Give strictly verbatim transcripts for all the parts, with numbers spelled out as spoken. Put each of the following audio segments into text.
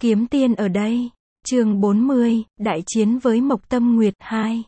Kiếm tiên ở đây. Chương bốn mươi, Đại chiến với Mộc Tâm Nguyệt hai.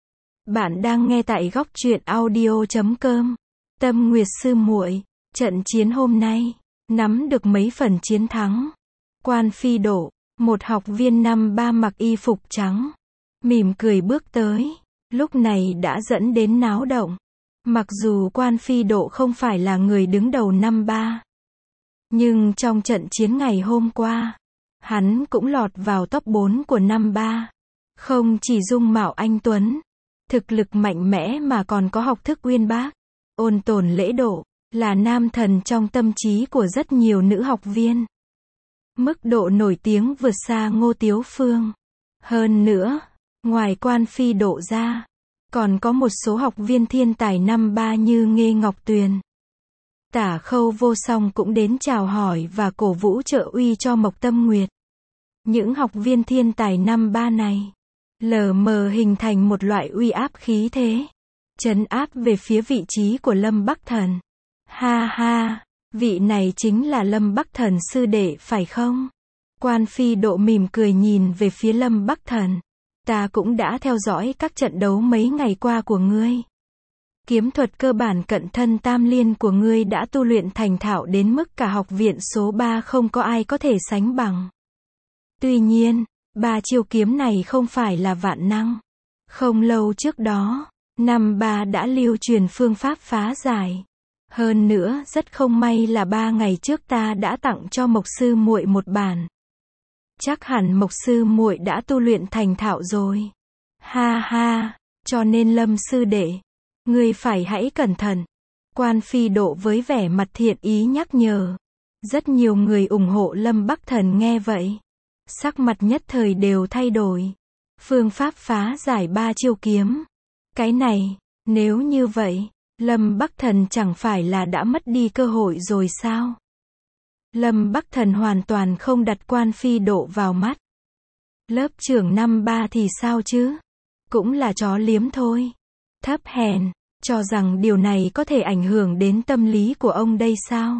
Bạn đang nghe tại góc truyện audio chấm com. Tâm Nguyệt sư muội, trận chiến hôm nay, nắm được mấy phần chiến thắng. Quan Phi Độ, một học viên năm ba mặc y phục trắng, mỉm cười bước tới, lúc này đã dẫn đến náo động. Mặc dù Quan Phi Độ không phải là người đứng đầu năm ba, nhưng trong trận chiến ngày hôm qua, hắn cũng lọt vào top bốn của năm ba. Không chỉ dung mạo anh tuấn, thực lực mạnh mẽ mà còn có học thức uyên bác, ôn tồn lễ độ, là nam thần trong tâm trí của rất nhiều nữ học viên. Mức độ nổi tiếng vượt xa Ngô Tiếu Phương. Hơn nữa, ngoài Quan Phi Độ ra, còn có một số học viên thiên tài năm ba như Nghê Ngọc Tuyền, Tả Khâu Vô Song cũng đến chào hỏi và cổ vũ trợ uy cho Mộc Tâm Nguyệt. Những học viên thiên tài năm ba này, lờ mờ hình thành một loại uy áp khí thế, trấn áp về phía vị trí của Lâm Bắc Thần. Ha ha, vị này chính là Lâm Bắc Thần sư đệ phải không? Quan Phi Độ mỉm cười nhìn về phía Lâm Bắc Thần. Ta cũng đã theo dõi các trận đấu mấy ngày qua của ngươi. Kiếm thuật cơ bản cận thân tam liên của ngươi đã tu luyện thành thạo đến mức cả học viện số ba không có ai có thể sánh bằng. Tuy nhiên, ba chiêu kiếm này không phải là vạn năng. Không lâu trước đó, năm ba đã lưu truyền phương pháp phá giải. Hơn nữa, rất không may là ba ngày trước ta đã tặng cho Mộc sư muội một bản. Chắc hẳn Mộc sư muội đã tu luyện thành thạo rồi. Ha ha, cho nên Lâm sư đệ, ngươi phải hãy cẩn thận. Quan Phi Độ với vẻ mặt thiện ý nhắc nhở. Rất nhiều người ủng hộ Lâm Bắc Thần nghe vậy, sắc mặt nhất thời đều thay đổi. Phương pháp phá giải ba chiêu kiếm. Cái này, nếu như vậy, Lâm Bắc Thần chẳng phải là đã mất đi cơ hội rồi sao? Lâm Bắc Thần hoàn toàn không đặt Quan Phi Độ vào mắt. Lớp trưởng năm ba thì sao chứ? Cũng là chó liếm thôi. Thấp hèn, cho rằng điều này có thể ảnh hưởng đến tâm lý của ông đây sao?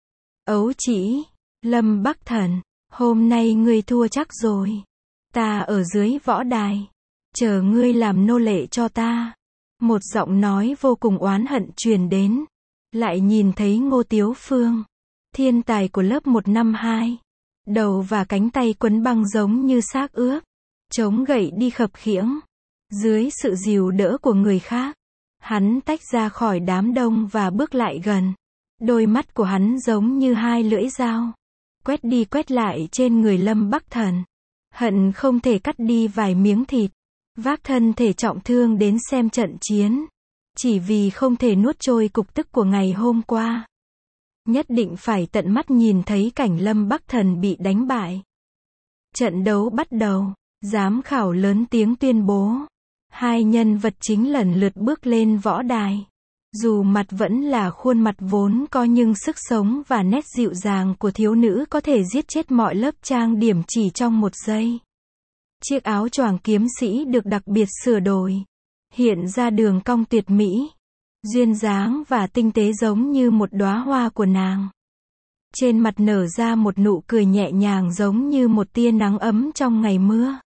Ấu chỉ, Lâm Bắc Thần, hôm nay ngươi thua chắc rồi. Ta ở dưới võ đài, chờ ngươi làm nô lệ cho ta. Một giọng nói vô cùng oán hận truyền đến. Lại nhìn thấy Ngô Tiếu Phương, thiên tài của lớp một năm hai. Đầu và cánh tay quấn băng giống như xác ướp, chống gậy đi khập khiễng. Dưới sự dìu đỡ của người khác, hắn tách ra khỏi đám đông và bước lại gần. Đôi mắt của hắn giống như hai lưỡi dao, quét đi quét lại trên người Lâm Bắc Thần. Hận không thể cắt đi vài miếng thịt, vác thân thể trọng thương đến xem trận chiến. Chỉ vì không thể nuốt trôi cục tức của ngày hôm qua. Nhất định phải tận mắt nhìn thấy cảnh Lâm Bắc Thần bị đánh bại. Trận đấu bắt đầu, giám khảo lớn tiếng tuyên bố. Hai nhân vật chính lần lượt bước lên võ đài. Dù mặt vẫn là khuôn mặt vốn có nhưng sức sống và nét dịu dàng của thiếu nữ có thể giết chết mọi lớp trang điểm chỉ trong một giây. Chiếc áo choàng kiếm sĩ được đặc biệt sửa đổi, hiện ra đường cong tuyệt mỹ, duyên dáng và tinh tế giống như một đóa hoa của nàng. Trên mặt nở ra một nụ cười nhẹ nhàng giống như một tia nắng ấm trong ngày mưa.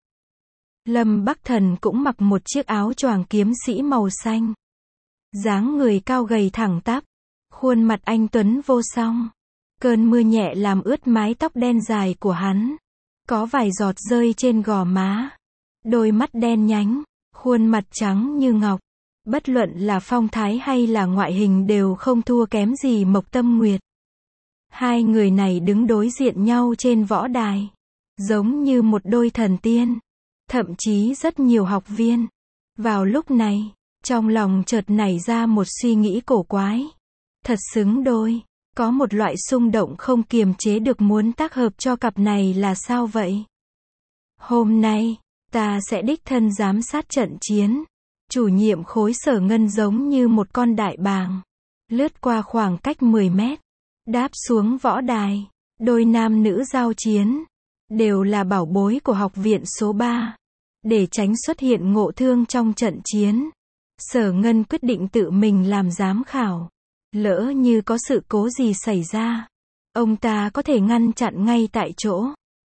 Lâm Bắc Thần cũng mặc một chiếc áo choàng kiếm sĩ màu xanh. Dáng người cao gầy thẳng tắp, khuôn mặt anh tuấn vô song. Cơn mưa nhẹ làm ướt mái tóc đen dài của hắn, có vài giọt rơi trên gò má. Đôi mắt đen nhánh, khuôn mặt trắng như ngọc. Bất luận là phong thái hay là ngoại hình đều không thua kém gì Mộc Tâm Nguyệt. Hai người này đứng đối diện nhau trên võ đài, giống như một đôi thần tiên. Thậm chí rất nhiều học viên, vào lúc này, trong lòng chợt nảy ra một suy nghĩ cổ quái. Thật xứng đôi, có một loại xung động không kiềm chế được muốn tác hợp cho cặp này là sao vậy? Hôm nay, ta sẽ đích thân giám sát trận chiến. Chủ nhiệm khối Sở Ngân giống như một con đại bàng, lướt qua khoảng cách mười mét, đáp xuống võ đài. Đôi nam nữ giao chiến, đều là bảo bối của học viện số ba. Để tránh xuất hiện ngộ thương trong trận chiến, Sở Ngân quyết định tự mình làm giám khảo. Lỡ như có sự cố gì xảy ra, ông ta có thể ngăn chặn ngay tại chỗ.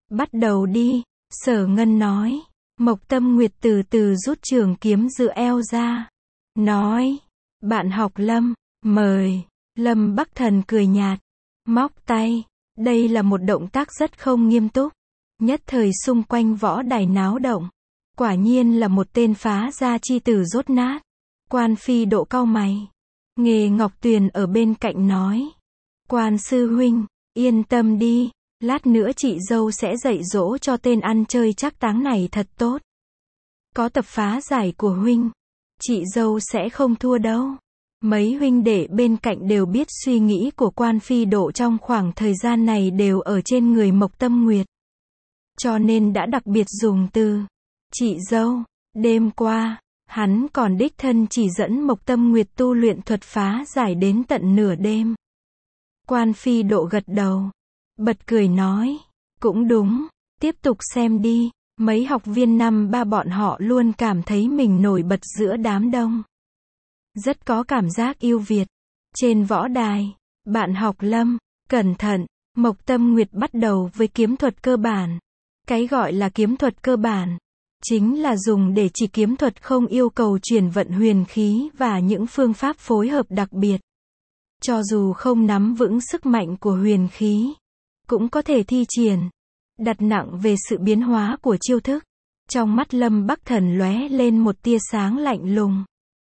Bắt đầu đi, Sở Ngân nói. Mộc Tâm Nguyệt từ từ rút trường kiếm giữa eo ra. Nói, bạn học Lâm, mời. Lâm Bắc Thần cười nhạt, móc tay. Đây là một động tác rất không nghiêm túc. Nhất thời xung quanh võ đài náo động. Quả nhiên là một tên phá gia chi tử rốt nát. Quan Phi Độ cau mày. Nghề Ngọc Tuyền ở bên cạnh nói. Quan sư huynh, yên tâm đi. Lát nữa chị dâu sẽ dạy dỗ cho tên ăn chơi trác táng này thật tốt. Có tập phá giải của huynh, chị dâu sẽ không thua đâu. Mấy huynh đệ bên cạnh đều biết suy nghĩ của Quan Phi Độ trong khoảng thời gian này đều ở trên người Mộc Tâm Nguyệt. Cho nên đã đặc biệt dùng từ chị dâu. Đêm qua, hắn còn đích thân chỉ dẫn Mộc Tâm Nguyệt tu luyện thuật phá giải đến tận nửa đêm. Quan Phi Độ gật đầu, bật cười nói, cũng đúng, tiếp tục xem đi. Mấy học viên năm ba bọn họ luôn cảm thấy mình nổi bật giữa đám đông. Rất có cảm giác yêu Việt. Trên võ đài, bạn học Lâm, cẩn thận, Mộc Tâm Nguyệt bắt đầu với kiếm thuật cơ bản. Cái gọi là kiếm thuật cơ bản, chính là dùng để chỉ kiếm thuật không yêu cầu chuyển vận huyền khí và những phương pháp phối hợp đặc biệt. Cho dù không nắm vững sức mạnh của huyền khí, cũng có thể thi triển. Đặt nặng về sự biến hóa của chiêu thức. Trong mắt Lâm Bắc Thần lóe lên một tia sáng lạnh lùng.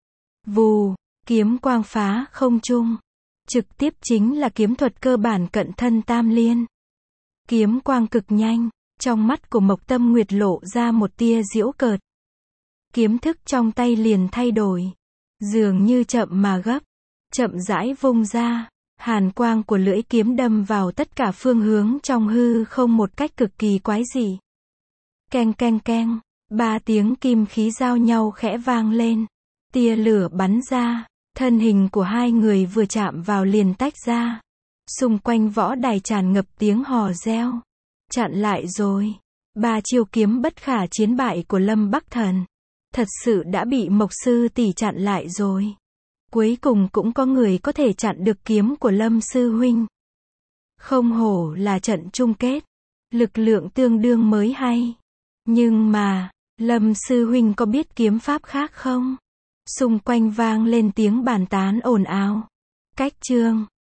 Vù, kiếm quang phá không trung. Trực tiếp chính là kiếm thuật cơ bản cận thân tam liên. Kiếm quang cực nhanh, trong mắt của Mộc Tâm Nguyệt lộ ra một tia giễu cợt. Kiếm thức trong tay liền thay đổi, dường như chậm mà gấp, chậm rãi vung ra. Hàn quang của lưỡi kiếm đâm vào tất cả phương hướng trong hư không một cách cực kỳ quái dị. Keng keng keng, ba tiếng kim khí giao nhau khẽ vang lên. Tia lửa bắn ra, thân hình của hai người vừa chạm vào liền tách ra. Xung quanh võ đài tràn ngập tiếng hò reo. Chặn lại rồi. Ba chiêu kiếm bất khả chiến bại của Lâm Bắc Thần. Thật sự đã bị Mộc sư tỷ chặn lại rồi. Cuối cùng cũng có người có thể chặn được kiếm của Lâm sư huynh. Không hổ là trận chung kết. Lực lượng tương đương mới hay. Nhưng mà, Lâm sư huynh có biết kiếm pháp khác không? Xung quanh vang lên tiếng bàn tán ồn ào. Cách chương